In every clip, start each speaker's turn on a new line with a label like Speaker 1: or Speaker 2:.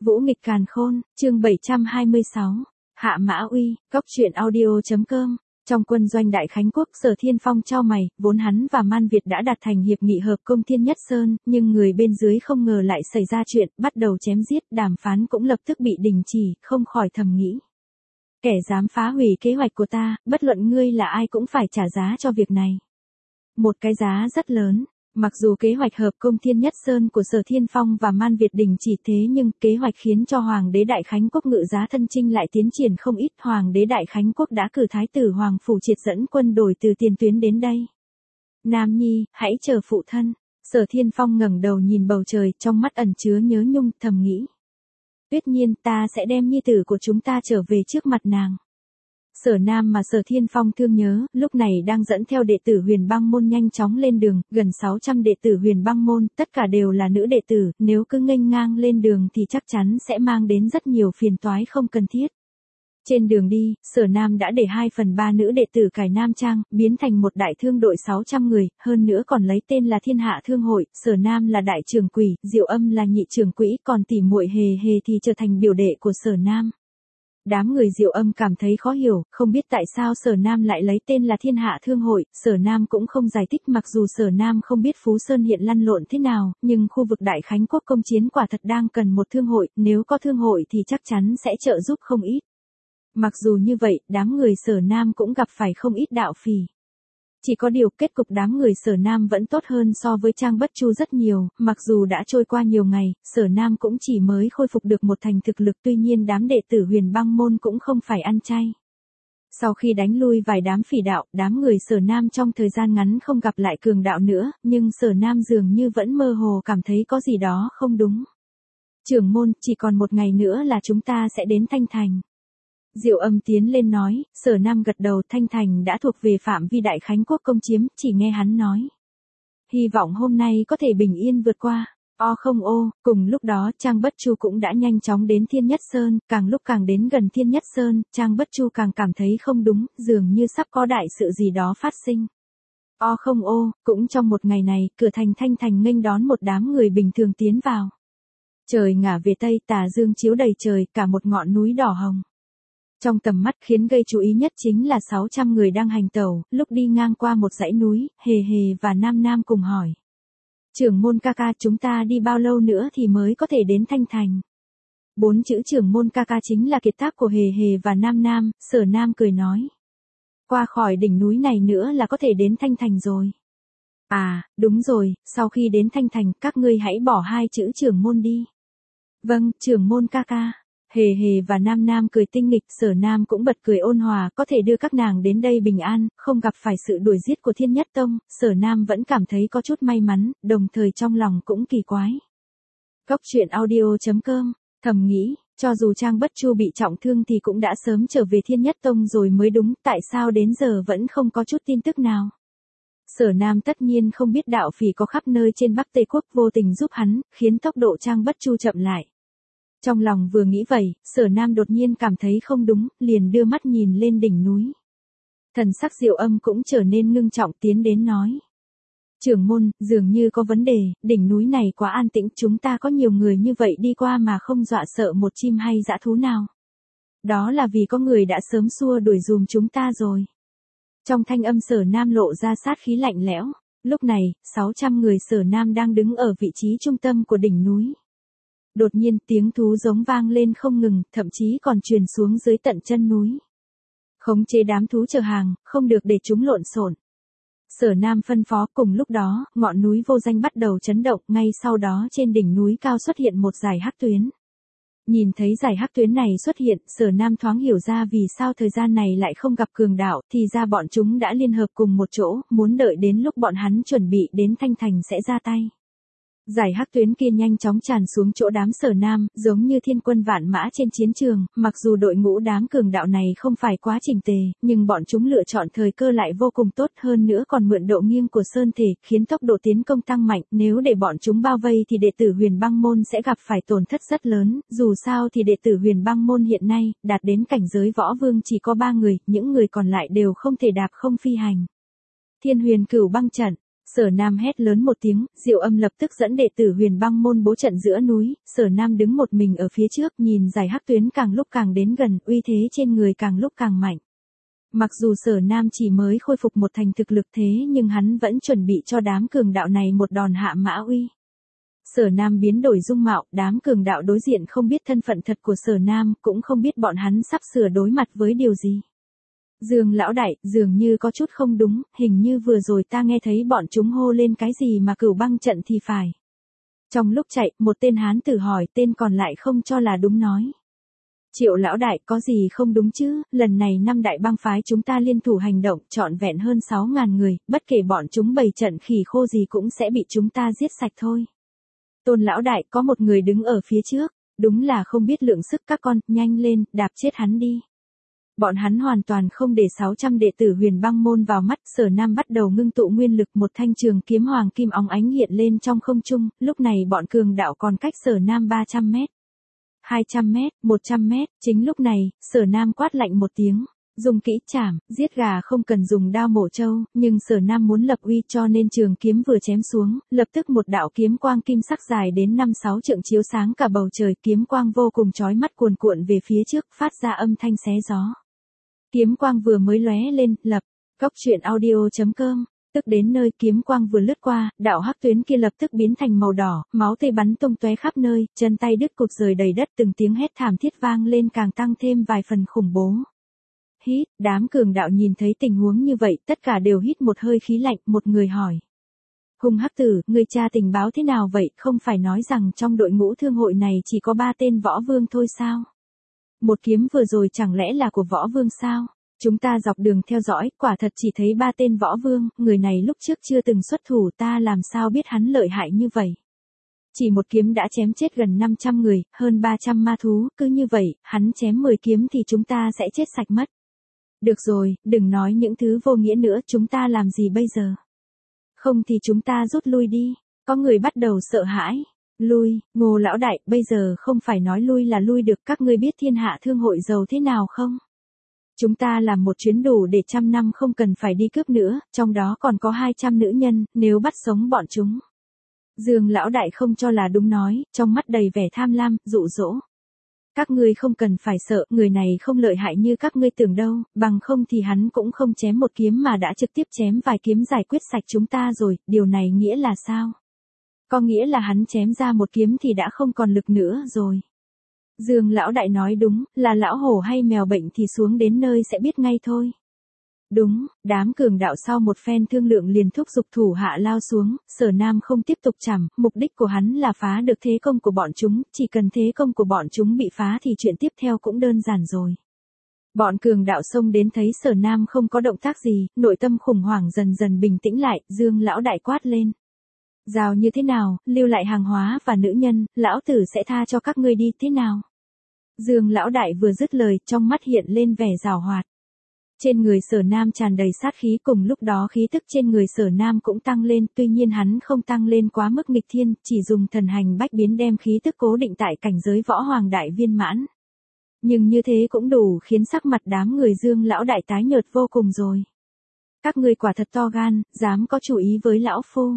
Speaker 1: Vũ nghịch càn khôn, chương 726. Hạ Mã Uy, Góc truyện audio.com. Trong quân doanh Đại Khánh Quốc, Sở Thiên Phong chau mày, vốn hắn và Man Việt đã đạt thành hiệp nghị hợp công Thiên Nhất Sơn, nhưng người bên dưới không ngờ lại xảy ra chuyện, bắt đầu chém giết, đàm phán cũng lập tức bị đình chỉ, không khỏi thầm nghĩ. Kẻ dám phá hủy kế hoạch của ta, bất luận ngươi là ai cũng phải trả giá cho việc này. Một cái giá rất lớn. Mặc dù kế hoạch hợp công Thiên Nhất Sơn của Sở Thiên Phong và Man Việt đình chỉ thế nhưng kế hoạch khiến cho Hoàng đế Đại Khánh Quốc ngự giá thân chinh lại tiến triển không ít. Hoàng đế Đại Khánh Quốc đã cử Thái tử Hoàng Phủ Triệt dẫn quân đổi từ tiền tuyến đến đây. Nam Nhi, hãy chờ phụ thân. Sở Thiên Phong ngẩng đầu nhìn bầu trời, trong mắt ẩn chứa nhớ nhung, thầm nghĩ. Tuyết Nhiên, ta sẽ đem nhi tử của chúng ta trở về trước mặt nàng. Sở Nam mà Sở Thiên Phong thương nhớ, lúc này đang dẫn theo đệ tử Huyền Băng Môn nhanh chóng lên đường, gần 600 đệ tử Huyền Băng Môn, tất cả đều là nữ đệ tử, nếu cứ nghênh ngang lên đường thì chắc chắn sẽ mang đến rất nhiều phiền toái không cần thiết. Trên đường đi, Sở Nam đã để 2/3 nữ đệ tử cải nam trang, biến thành một đại thương đội 600 người, hơn nữa còn lấy tên là Thiên Hạ Thương Hội. Sở Nam là đại trưởng quỷ, Diệu Âm là nhị trưởng quỹ, còn tỷ muội Hề Hề thì trở thành biểu đệ của Sở Nam. Đám người Diệu Âm cảm thấy khó hiểu, không biết tại sao Sở Nam lại lấy tên là Thiên Hạ Thương Hội. Sở Nam cũng không giải thích, mặc dù Sở Nam không biết Phú Sơn hiện lăn lộn thế nào, nhưng khu vực Đại Khánh Quốc công chiến quả thật đang cần một thương hội, nếu có thương hội thì chắc chắn sẽ trợ giúp không ít. Mặc dù như vậy, đám người Sở Nam cũng gặp phải không ít đạo phỉ. Chỉ có điều kết cục đám người Sở Nam vẫn tốt hơn so với Trang Bất Chu rất nhiều, mặc dù đã trôi qua nhiều ngày, Sở Nam cũng chỉ mới khôi phục được một thành thực lực, tuy nhiên đám đệ tử Huyền Băng Môn cũng không phải ăn chay. Sau khi đánh lui vài đám phỉ đạo, đám người Sở Nam trong thời gian ngắn không gặp lại cường đạo nữa, nhưng Sở Nam dường như vẫn mơ hồ cảm thấy có gì đó không đúng. Trưởng môn, chỉ còn một ngày nữa là chúng ta sẽ đến Thanh Thành. Diệu Âm tiến lên nói, Sở Nam gật đầu, Thanh Thành đã thuộc về phạm vi Đại Khánh Quốc công chiếm, chỉ nghe hắn nói. Hy vọng hôm nay có thể bình yên vượt qua. Cùng lúc đó Trang Bất Chu cũng đã nhanh chóng đến Thiên Nhất Sơn, càng lúc càng đến gần Thiên Nhất Sơn, Trang Bất Chu càng cảm thấy không đúng, dường như sắp có đại sự gì đó phát sinh. Cũng trong một ngày này, cửa thành Thanh Thành nghênh đón một đám người bình thường tiến vào. Trời ngả về Tây, tà dương chiếu đầy trời, cả một ngọn núi đỏ hồng. Trong tầm mắt khiến gây chú ý nhất chính là 600 người đang hành tẩu, lúc đi ngang qua một dãy núi, Hề Hề và Nam Nam cùng hỏi. Trưởng môn ca ca, chúng ta đi bao lâu nữa thì mới có thể đến Thanh Thành? 4 chữ trưởng môn ca ca chính là kiệt tác của Hề Hề và Nam Nam. Sở Nam cười nói. Qua khỏi đỉnh núi này nữa là có thể đến Thanh Thành rồi. À, đúng rồi, sau khi đến Thanh Thành, các ngươi hãy bỏ 2 chữ trưởng môn đi. Vâng, trưởng môn ca ca. Hề Hề và Nam Nam cười tinh nghịch, Sở Nam cũng bật cười ôn hòa, có thể đưa các nàng đến đây bình an, không gặp phải sự đuổi giết của Thiên Nhất Tông, Sở Nam vẫn cảm thấy có chút may mắn, đồng thời trong lòng cũng kỳ quái. Góc truyện audio.com, thầm nghĩ, cho dù Trang Bất Chu bị trọng thương thì cũng đã sớm trở về Thiên Nhất Tông rồi mới đúng, tại sao đến giờ vẫn không có chút tin tức nào. Sở Nam tất nhiên không biết đạo phỉ có khắp nơi trên Bắc Tây Quốc vô tình giúp hắn, khiến tốc độ Trang Bất Chu chậm lại. Trong lòng vừa nghĩ vậy, Sở Nam đột nhiên cảm thấy không đúng, liền đưa mắt nhìn lên đỉnh núi. Thần sắc Diệu Âm cũng trở nên ngưng trọng, tiến đến nói. Trưởng môn, dường như có vấn đề, đỉnh núi này quá an tĩnh, chúng ta có nhiều người như vậy đi qua mà không dọa sợ một chim hay dã thú nào. Đó là vì có người đã sớm xua đuổi dùm chúng ta rồi. Trong thanh âm Sở Nam lộ ra sát khí lạnh lẽo. Lúc này, 600 người Sở Nam đang đứng ở vị trí trung tâm của đỉnh núi. Đột nhiên tiếng thú giống vang lên không ngừng, thậm chí còn truyền xuống dưới tận chân núi. Khống chế đám thú chở hàng, không được để chúng lộn xộn. Sở Nam phân phó, cùng lúc đó, ngọn núi vô danh bắt đầu chấn động, ngay sau đó trên đỉnh núi cao xuất hiện một dải hắc tuyến. Nhìn thấy dải hắc tuyến này xuất hiện, Sở Nam thoáng hiểu ra vì sao thời gian này lại không gặp cường đạo, thì ra bọn chúng đã liên hợp cùng một chỗ, muốn đợi đến lúc bọn hắn chuẩn bị đến Thanh Thành sẽ ra tay. Dải hắc tuyến kia nhanh chóng tràn xuống chỗ đám Sở Nam, giống như thiên quân vạn mã trên chiến trường, mặc dù đội ngũ đám cường đạo này không phải quá chỉnh tề, nhưng bọn chúng lựa chọn thời cơ lại vô cùng tốt, hơn nữa còn mượn độ nghiêng của sơn thể, khiến tốc độ tiến công tăng mạnh, nếu để bọn chúng bao vây thì đệ tử Huyền Băng Môn sẽ gặp phải tổn thất rất lớn, dù sao thì đệ tử Huyền Băng Môn hiện nay, đạt đến cảnh giới võ vương chỉ có 3 người, những người còn lại đều không thể đạp không phi hành. Thiên Huyền Cửu Băng Trận. Sở Nam hét lớn một tiếng, Diệu Âm lập tức dẫn đệ tử Huyền Băng môn bố trận giữa núi, Sở Nam đứng một mình ở phía trước, nhìn dải hắc tuyến càng lúc càng đến gần, uy thế trên người càng lúc càng mạnh. Mặc dù Sở Nam chỉ mới khôi phục một thành thực lực thế nhưng hắn vẫn chuẩn bị cho đám cường đạo này một đòn hạ mã uy. Sở Nam biến đổi dung mạo, đám cường đạo đối diện không biết thân phận thật của Sở Nam, cũng không biết bọn hắn sắp sửa đối mặt với điều gì. Dương lão đại, dường như có chút không đúng, hình như vừa rồi ta nghe thấy bọn chúng hô lên cái gì mà Cửu Băng trận thì phải. Trong lúc chạy, một tên hán tử hỏi, tên còn lại không cho là đúng nói. Triệu lão đại, có gì không đúng chứ, lần này 5 đại bang phái chúng ta liên thủ hành động, trọn vẹn hơn 6.000 người, bất kể bọn chúng bày trận khỉ khô gì cũng sẽ bị chúng ta giết sạch thôi. Tôn lão đại, có một người đứng ở phía trước, đúng là không biết lượng sức các con, nhanh lên, đạp chết hắn đi. Bọn hắn hoàn toàn không để 600 đệ tử Huyền Băng môn vào mắt, Sở Nam bắt đầu ngưng tụ nguyên lực, một thanh trường kiếm hoàng kim óng ánh hiện lên trong không trung, lúc này bọn cường đạo còn cách Sở Nam 300 mét. 200 mét, 100 mét, chính lúc này, Sở Nam quát lạnh một tiếng, dùng kỹ chảm, giết gà không cần dùng đao mổ trâu, nhưng Sở Nam muốn lập uy cho nên trường kiếm vừa chém xuống, lập tức một đạo kiếm quang kim sắc dài đến 5-6 trượng chiếu sáng cả bầu trời, kiếm quang vô cùng chói mắt cuồn cuộn về phía trước, phát ra âm thanh xé gió. Kiếm quang vừa mới lóe lên, lập, Cốc Truyện Audio.com, tức đến nơi kiếm quang vừa lướt qua, đạo hắc tuyến kia lập tức biến thành màu đỏ, máu tươi bắn tung tóe khắp nơi, chân tay đứt cụt rời đầy đất, từng tiếng hét thảm thiết vang lên càng tăng thêm vài phần khủng bố. Hít, đám cường đạo nhìn thấy tình huống như vậy, tất cả đều hít một hơi khí lạnh, một người hỏi. Hùng hắc tử, người tra tình báo thế nào vậy, không phải nói rằng trong đội ngũ thương hội này chỉ có 3 tên võ vương thôi sao? Một kiếm vừa rồi chẳng lẽ là của võ vương sao? Chúng ta dọc đường theo dõi, quả thật chỉ thấy 3 tên võ vương, người này lúc trước chưa từng xuất thủ, ta làm sao biết hắn lợi hại như vậy. Chỉ một kiếm đã chém chết gần 500 người, hơn 300 ma thú, cứ như vậy, hắn chém 10 kiếm thì chúng ta sẽ chết sạch mất. Được rồi, đừng nói những thứ vô nghĩa nữa, chúng ta làm gì bây giờ? Không thì chúng ta rút lui đi. Có người bắt đầu sợ hãi. Lui, Ngô lão đại, bây giờ không phải nói lui là lui được, các ngươi biết thiên hạ thương hội giàu thế nào không? Chúng ta làm một chuyến đủ để 100 năm không cần phải đi cướp nữa, trong đó còn có 200 nữ nhân, nếu bắt sống bọn chúng. Dương lão đại không cho là đúng nói, trong mắt đầy vẻ tham lam, dụ dỗ. Các ngươi không cần phải sợ, người này không lợi hại như các ngươi tưởng đâu, bằng không thì hắn cũng không chém một kiếm mà đã trực tiếp chém vài kiếm giải quyết sạch chúng ta rồi, điều này nghĩa là sao? Có nghĩa là hắn chém ra một kiếm thì đã không còn lực nữa rồi. Dương lão đại nói đúng, là lão hổ hay mèo bệnh thì xuống đến nơi sẽ biết ngay thôi. Đúng, đám cường đạo sau một phen thương lượng liền thúc giục thủ hạ lao xuống, Sở Nam không tiếp tục chằm, mục đích của hắn là phá được thế công của bọn chúng, chỉ cần thế công của bọn chúng bị phá thì chuyện tiếp theo cũng đơn giản rồi. Bọn cường đạo xông đến thấy Sở Nam không có động tác gì, nội tâm khủng hoảng dần dần bình tĩnh lại, Dương lão đại quát lên. Giao như thế nào, lưu lại hàng hóa và nữ nhân, lão tử sẽ tha cho các ngươi đi thế nào? Dương lão đại vừa dứt lời, trong mắt hiện lên vẻ giảo hoạt. Trên người Sở Nam tràn đầy sát khí, cùng lúc đó khí tức trên người Sở Nam cũng tăng lên, tuy nhiên hắn không tăng lên quá mức nghịch thiên, chỉ dùng thần hành bách biến đem khí tức cố định tại cảnh giới võ hoàng đại viên mãn. Nhưng như thế cũng đủ khiến sắc mặt đám người Dương lão đại tái nhợt vô cùng rồi. Các ngươi quả thật to gan, dám có chủ ý với lão phu.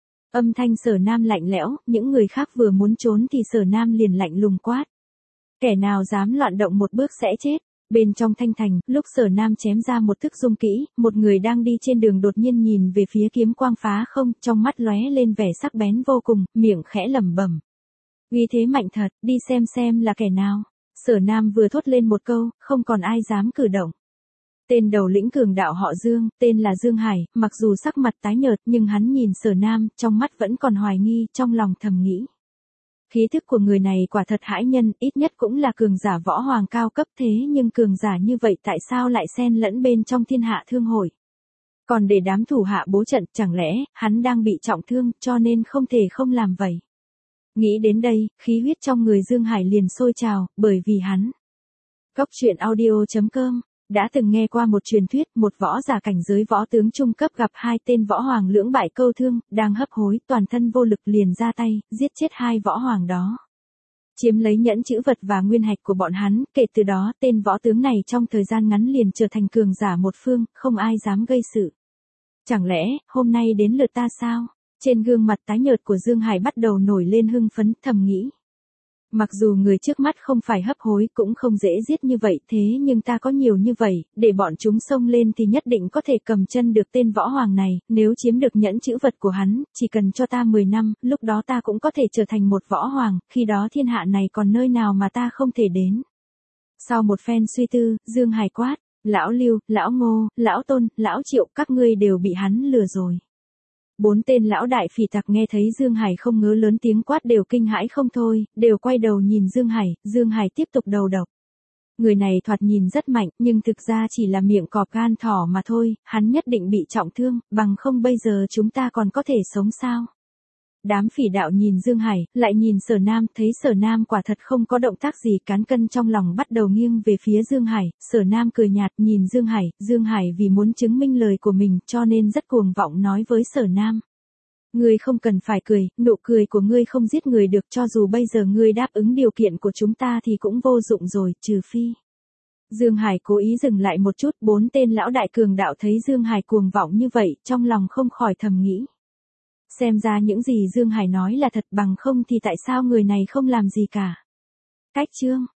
Speaker 1: Âm thanh Sở Nam lạnh lẽo, những người khác vừa muốn trốn thì Sở Nam liền lạnh lùng quát. Kẻ nào dám loạn động một bước sẽ chết. Bên trong thanh thành, lúc Sở Nam chém ra một thức dung kỹ, một người đang đi trên đường đột nhiên nhìn về phía kiếm quang phá không, trong mắt lóe lên vẻ sắc bén vô cùng, miệng khẽ lẩm bẩm. Uy thế mạnh thật, đi xem là kẻ nào. Sở Nam vừa thốt lên một câu, không còn ai dám cử động. Tên đầu lĩnh cường đạo họ Dương, tên là Dương Hải, mặc dù sắc mặt tái nhợt nhưng hắn nhìn Sở Nam, trong mắt vẫn còn hoài nghi, trong lòng thầm nghĩ. Khí thức của người này quả thật hãi nhân, ít nhất cũng là cường giả võ hoàng cao cấp thế nhưng cường giả như vậy tại sao lại xen lẫn bên trong thiên hạ thương hội? Còn để đám thủ hạ bố trận, chẳng lẽ, hắn đang bị trọng thương cho nên không thể không làm vậy? Nghĩ đến đây, khí huyết trong người Dương Hải liền sôi trào, bởi vì hắn. Cốc Truyện Audio.com đã từng nghe qua một truyền thuyết, một võ giả cảnh giới võ tướng trung cấp gặp 2 tên võ hoàng lưỡng bại câu thương, đang hấp hối, toàn thân vô lực liền ra tay, giết chết 2 võ hoàng đó. Chiếm lấy nhẫn chữ vật và nguyên hạch của bọn hắn, kể từ đó tên võ tướng này trong thời gian ngắn liền trở thành cường giả một phương, không ai dám gây sự. Chẳng lẽ, hôm nay đến lượt ta sao? Trên gương mặt tái nhợt của Dương Hải bắt đầu nổi lên hưng phấn, thầm nghĩ. Mặc dù người trước mắt không phải hấp hối cũng không dễ giết như vậy thế nhưng ta có nhiều như vậy, để bọn chúng xông lên thì nhất định có thể cầm chân được tên võ hoàng này, nếu chiếm được nhẫn chữ vật của hắn, chỉ cần cho ta 10 năm, lúc đó ta cũng có thể trở thành một võ hoàng, khi đó thiên hạ này còn nơi nào mà ta không thể đến. Sau một phen suy tư, Dương Hải quát, lão Lưu, lão Ngô, lão Tôn, lão Triệu, các ngươi đều bị hắn lừa rồi. 4 tên lão đại phỉ tặc nghe thấy Dương Hải không ngớ lớn tiếng quát đều kinh hãi không thôi, đều quay đầu nhìn Dương Hải tiếp tục đầu độc. Người này thoạt nhìn rất mạnh, nhưng thực ra chỉ là miệng cọp gan thỏ mà thôi, hắn nhất định bị trọng thương, bằng không bây giờ chúng ta còn có thể sống sao? Đám phỉ đạo nhìn Dương Hải, lại nhìn Sở Nam, thấy Sở Nam quả thật không có động tác gì, cán cân trong lòng bắt đầu nghiêng về phía Dương Hải, Sở Nam cười nhạt nhìn Dương Hải vì muốn chứng minh lời của mình cho nên rất cuồng vọng nói với Sở Nam. Ngươi không cần phải cười, nụ cười của ngươi không giết người được, cho dù bây giờ ngươi đáp ứng điều kiện của chúng ta thì cũng vô dụng rồi, trừ phi. Dương Hải cố ý dừng lại một chút, 4 tên lão đại cường đạo thấy Dương Hải cuồng vọng như vậy, trong lòng không khỏi thầm nghĩ. Xem ra những gì Dương Hải nói là thật, bằng không thì tại sao người này không làm gì cả. Cách chương